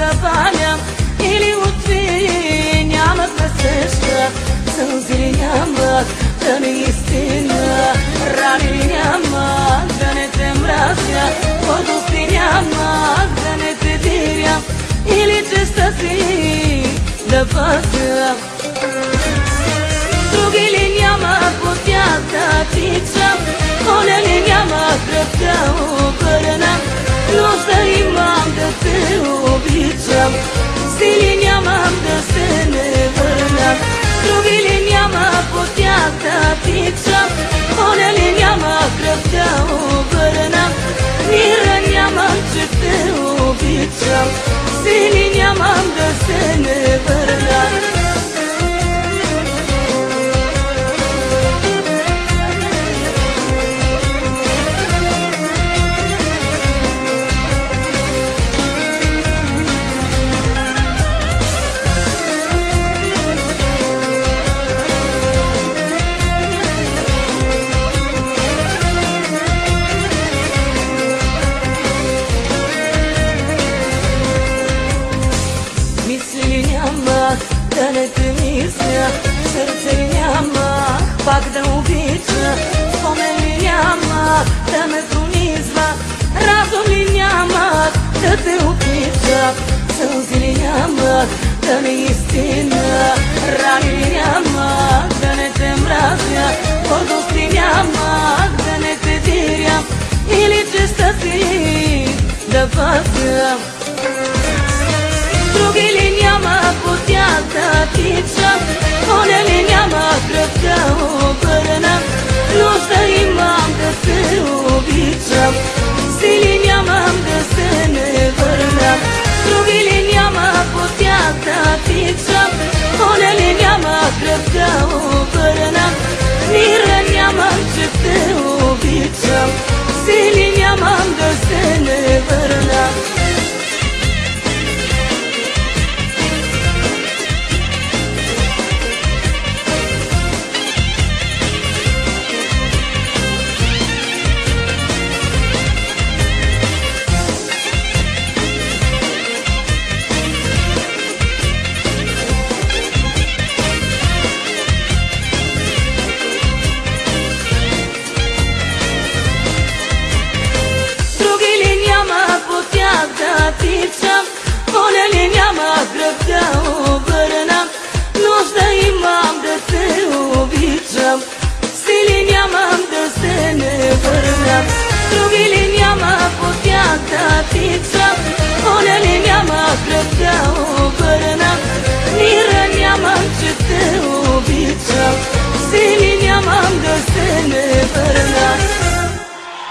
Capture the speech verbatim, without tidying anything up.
запалям или от ви нямат на среща. Сълзи нямат да наистина, рани няма да не те мразя, гордости няма да не те диря или честа си да пазя. Други ли няма по тях да тичам, коня ли няма кръв да обърна, нужда имам да те обичам, сили нямам да се не върна. Други ли няма по тях да тичам, коня ли няма кръв да обърна, мира нямам, че те обичам, сили нямам да се не върна. Мисли нямах да не те мисля, сърце нямах пак да обича, спомен ли нямах да ме пронизва, разум ли нямах да те обича, сълзи ли нямах да наистина, рани ли нямах да не те мразя, гордост ли нямах да не те диря или честа си да пазя. Други ли няма по тях да тичам, коня ли няма кръв да обърна, нужда имам да те обичам, сили нямам да се не върна. Други ли няма по тях да тичам, коня ли няма кръв да обърна, мира нямам, че те обичам, сили нямам да се не върна.